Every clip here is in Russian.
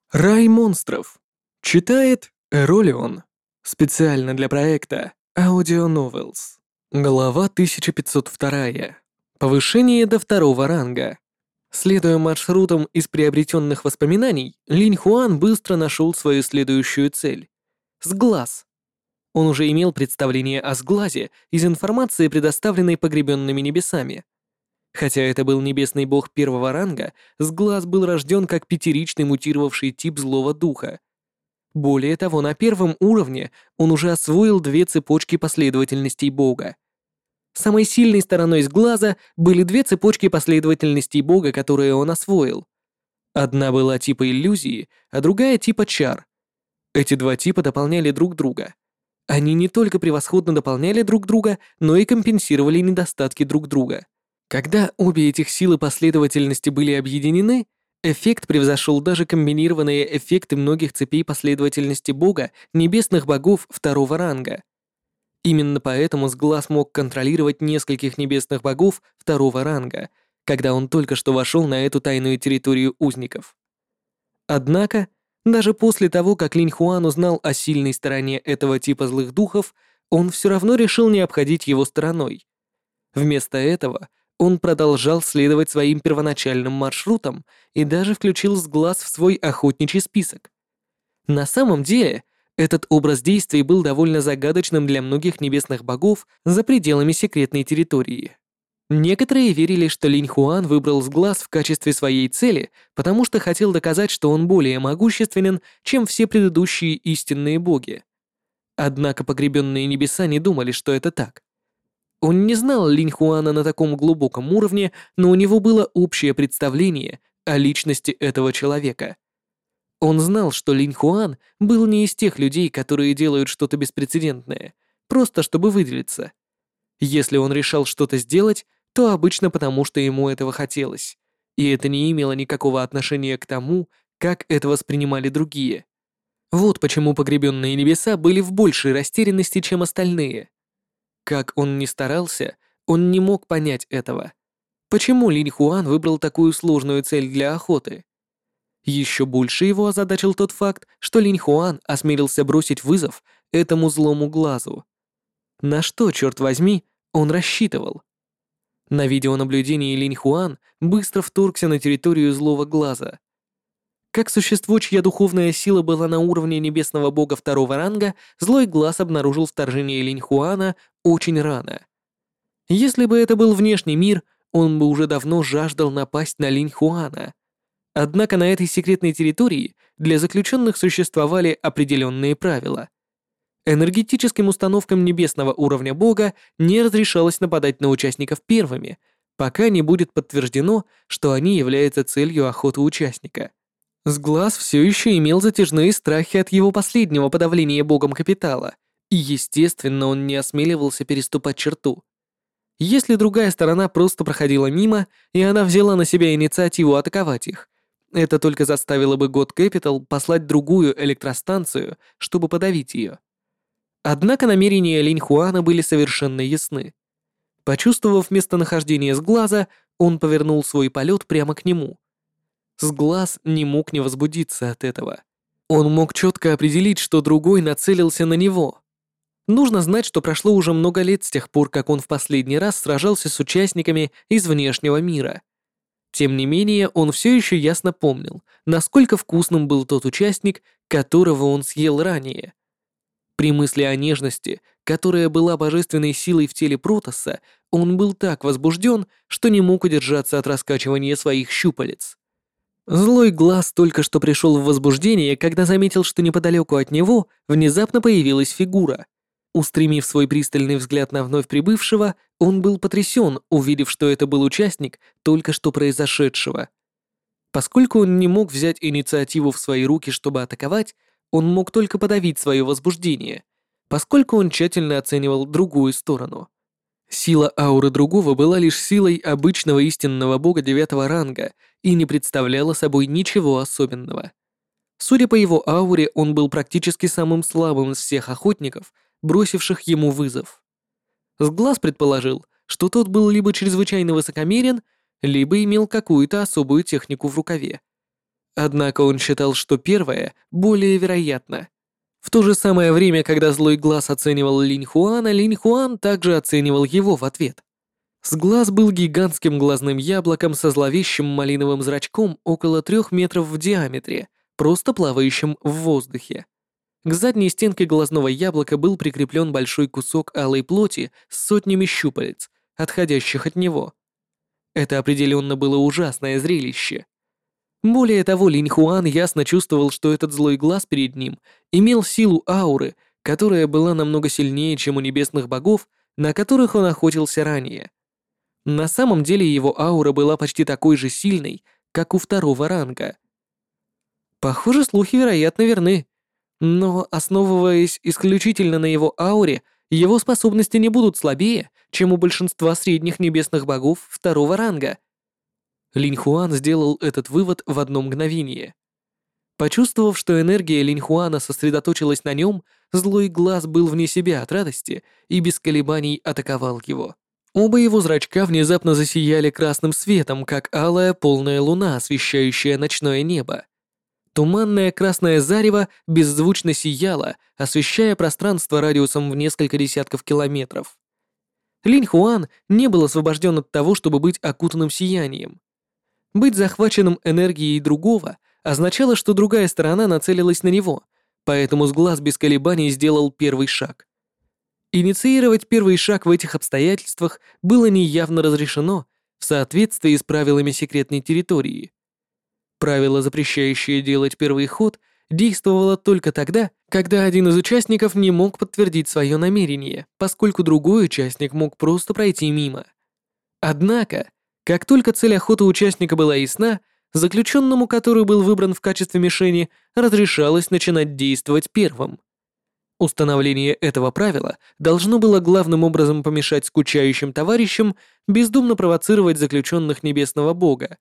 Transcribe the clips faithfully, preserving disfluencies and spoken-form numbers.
Рай монстров. Читает Эролион. Специально для проекта Audio Novels. Глава тысяча пятьсот два. Повышение до второго ранга. Следуя маршрутам из приобретенных воспоминаний, Линь Хуан быстро нашел свою следующую цель. Сглаз. Он уже имел представление о сглазе из информации, предоставленной погребенными небесами. Хотя это был небесный бог первого ранга, Сглаз был рожден как пятеричный мутировавший тип злого духа. Более того, на первом уровне он уже освоил две цепочки последовательностей бога. Самой сильной стороной Сглаза были две цепочки последовательностей бога, которые он освоил. Одна была типа иллюзии, а другая типа чар. Эти два типа дополняли друг друга. Они не только превосходно дополняли друг друга, но и компенсировали недостатки друг друга. Когда обе этих силы последовательности были объединены, эффект превзошел даже комбинированные эффекты многих цепей последовательности бога небесных богов второго ранга. Именно поэтому Сглаз мог контролировать нескольких небесных богов второго ранга, когда он только что вошел на эту тайную территорию узников. Однако, даже после того, как Линь Хуан узнал о сильной стороне этого типа злых духов, он все равно решил не обходить его стороной. Вместо этого он продолжал следовать своим первоначальным маршрутам и даже включил Сглаз в свой охотничий список. На самом деле, этот образ действий был довольно загадочным для многих небесных богов за пределами секретной территории. Некоторые верили, что Линь Хуан выбрал Сглаз в качестве своей цели, потому что хотел доказать, что он более могущественен, чем все предыдущие истинные боги. Однако погребенные небеса не думали, что это так. Он не знал Линь Хуана на таком глубоком уровне, но у него было общее представление о личности этого человека. Он знал, что Линь Хуан был не из тех людей, которые делают что-то беспрецедентное, просто чтобы выделиться. Если он решал что-то сделать, то обычно потому, что ему этого хотелось, и это не имело никакого отношения к тому, как это воспринимали другие. Вот почему погребенные небеса были в большей растерянности, чем остальные. Как он ни старался, он не мог понять этого. Почему Линь Хуан выбрал такую сложную цель для охоты? Еще больше его озадачил тот факт, что Линь Хуан осмелился бросить вызов этому злому глазу. На что, черт возьми, он рассчитывал? На видеонаблюдении Линь Хуан быстро вторгся на территорию злого глаза. Как существо, чья духовная сила была на уровне небесного бога второго ранга, злой глаз обнаружил вторжение Линь Хуана очень рано. Если бы это был внешний мир, он бы уже давно жаждал напасть на Линь Хуана. Однако на этой секретной территории для заключенных существовали определенные правила. Энергетическим установкам небесного уровня бога не разрешалось нападать на участников первыми, пока не будет подтверждено, что они являются целью охоты участника. Сглаз все еще имел затяжные страхи от его последнего подавления богом капитала, и, естественно, он не осмеливался переступать черту. Если другая сторона просто проходила мимо, и она взяла на себя инициативу атаковать их, это только заставило бы God Capital послать другую электростанцию, чтобы подавить ее. Однако намерения Линь Хуана были совершенно ясны. Почувствовав местонахождение Сглаза, он повернул свой полет прямо к нему. Сглаз не мог не возбудиться от этого. Он мог четко определить, что другой нацелился на него. Нужно знать, что прошло уже много лет с тех пор, как он в последний раз сражался с участниками из внешнего мира. Тем не менее, он все еще ясно помнил, насколько вкусным был тот участник, которого он съел ранее. При мысли о нежности, которая была божественной силой в теле Протасса, он был так возбужден, что не мог удержаться от раскачивания своих щупалец. Злой глаз только что пришел в возбуждение, когда заметил, что неподалеку от него внезапно появилась фигура. Устремив свой пристальный взгляд на вновь прибывшего, он был потрясен, увидев, что это был участник только что произошедшего. Поскольку он не мог взять инициативу в свои руки, чтобы атаковать, он мог только подавить свое возбуждение, поскольку он тщательно оценивал другую сторону. Сила ауры другого была лишь силой обычного истинного бога девятого ранга и не представляла собой ничего особенного. Судя по его ауре, он был практически самым слабым из всех охотников, бросивших ему вызов. Сглаз предположил, что тот был либо чрезвычайно высокомерен, либо имел какую-то особую технику в рукаве. Однако он считал, что первое более вероятно. В то же самое время, когда Злой Глаз оценивал Линь Хуана, Линь Хуан также оценивал его в ответ. С глаз был гигантским глазным яблоком со зловещим малиновым зрачком около трех метров в диаметре, просто плавающим в воздухе. К задней стенке глазного яблока был прикреплен большой кусок алой плоти с сотнями щупалец, отходящих от него. Это определенно было ужасное зрелище. Более того, Линь Хуан ясно чувствовал, что этот злой глаз перед ним имел силу ауры, которая была намного сильнее, чем у небесных богов, на которых он охотился ранее. На самом деле его аура была почти такой же сильной, как у второго ранга. Похоже, слухи, вероятно, верны. Но, основываясь исключительно на его ауре, его способности не будут слабее, чем у большинства средних небесных богов второго ранга. Линь Хуан сделал этот вывод в одно мгновение. Почувствовав, что энергия Линь Хуана сосредоточилась на нем, Злой Глаз был вне себя от радости и без колебаний атаковал его. Оба его зрачка внезапно засияли красным светом, как алая полная луна, освещающая ночное небо. Туманное красное зарево беззвучно сияло, освещая пространство радиусом в несколько десятков километров. Линь Хуан не был освобожден от того, чтобы быть окутанным сиянием. Быть захваченным энергией другого означало, что другая сторона нацелилась на него, поэтому с глаз без колебаний сделал первый шаг. Инициировать первый шаг в этих обстоятельствах было неявно разрешено в соответствии с правилами секретной территории. Правило, запрещающее делать первый ход, действовало только тогда, когда один из участников не мог подтвердить свое намерение, поскольку другой участник мог просто пройти мимо. Однако, как только цель охоты участника была ясна, заключенному, который был выбран в качестве мишени, разрешалось начинать действовать первым. Установление этого правила должно было главным образом помешать скучающим товарищам бездумно провоцировать заключенных Небесного Бога.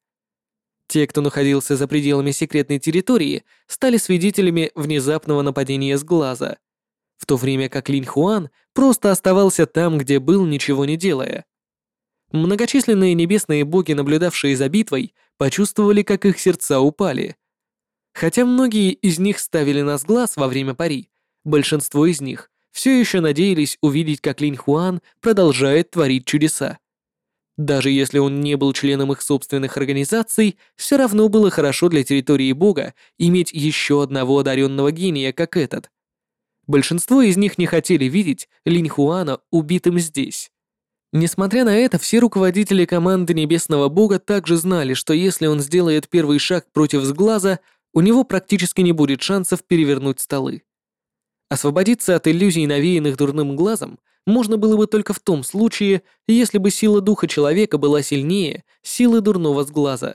Те, кто находился за пределами секретной территории, стали свидетелями внезапного нападения с глаза, в то время как Линь Хуан просто оставался там, где был, ничего не делая. Многочисленные небесные боги, наблюдавшие за битвой, почувствовали, как их сердца упали. Хотя многие из них ставили на сглаз во время пари, большинство из них все еще надеялись увидеть, как Линь Хуан продолжает творить чудеса. Даже если он не был членом их собственных организаций, все равно было хорошо для территории бога иметь еще одного одаренного гения, как этот. Большинство из них не хотели видеть Линь Хуана убитым здесь. Несмотря на это, все руководители команды Небесного Бога также знали, что если он сделает первый шаг против сглаза, у него практически не будет шансов перевернуть столы. Освободиться от иллюзий, навеянных дурным глазом, можно было бы только в том случае, если бы сила духа человека была сильнее силы дурного сглаза.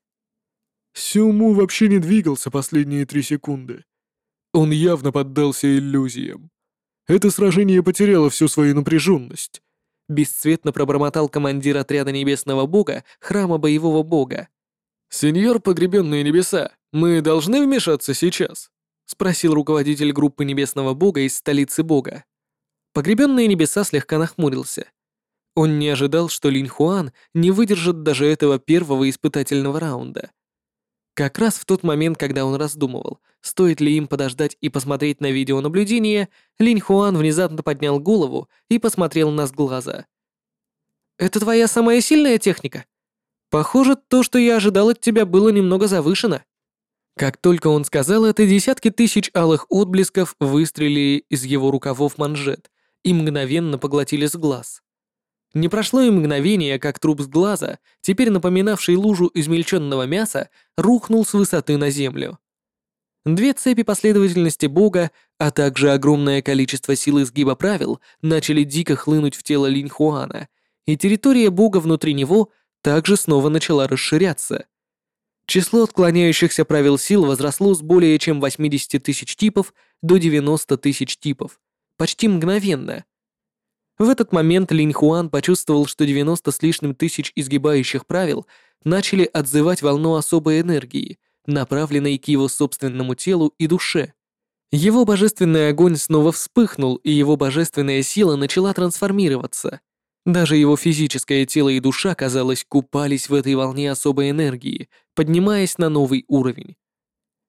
Сюму вообще не двигался последние три секунды. Он явно поддался иллюзиям. Это сражение потеряло всю свою напряженность. Бесцветно пробормотал командир отряда Небесного Бога, храма Боевого Бога. «Сеньор Погребенные Небеса, мы должны вмешаться сейчас?» — спросил руководитель группы Небесного Бога из столицы Бога. Погребенные Небеса слегка нахмурился. Он не ожидал, что Линь Хуан не выдержит даже этого первого испытательного раунда. Как раз в тот момент, когда он раздумывал, стоит ли им подождать и посмотреть на видеонаблюдение, Линь Хуан внезапно поднял голову и посмотрел на сглаза. «Это твоя самая сильная техника? Похоже, то, что я ожидал от тебя, было немного завышено». Как только он сказал это, десятки тысяч алых отблесков выстрелили из его рукавов манжет и мгновенно поглотили сглаз. Не прошло и мгновение, как труп сглаза, теперь напоминавший лужу измельченного мяса, рухнул с высоты на землю. Две цепи последовательности Бога, а также огромное количество сил изгиба правил начали дико хлынуть в тело Линь Хуана, и территория Бога внутри него также снова начала расширяться. Число отклоняющихся правил сил возросло с более чем восьмидесяти тысяч типов до девяноста тысяч типов, почти мгновенно. В этот момент Линь Хуан почувствовал, что девяносто с лишним тысяч изгибающих правил начали отзывать волну особой энергии, направленной к его собственному телу и душе. Его божественный огонь снова вспыхнул, и его божественная сила начала трансформироваться. Даже его физическое тело и душа, казалось, купались в этой волне особой энергии, поднимаясь на новый уровень.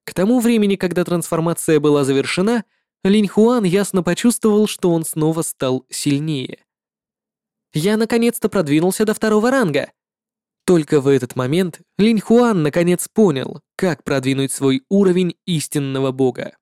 К тому времени, когда трансформация была завершена, Линь Хуан ясно почувствовал, что он снова стал сильнее. «Я наконец-то продвинулся до второго ранга!» Только в этот момент Линь Хуан наконец понял, как продвинуть свой уровень истинного бога.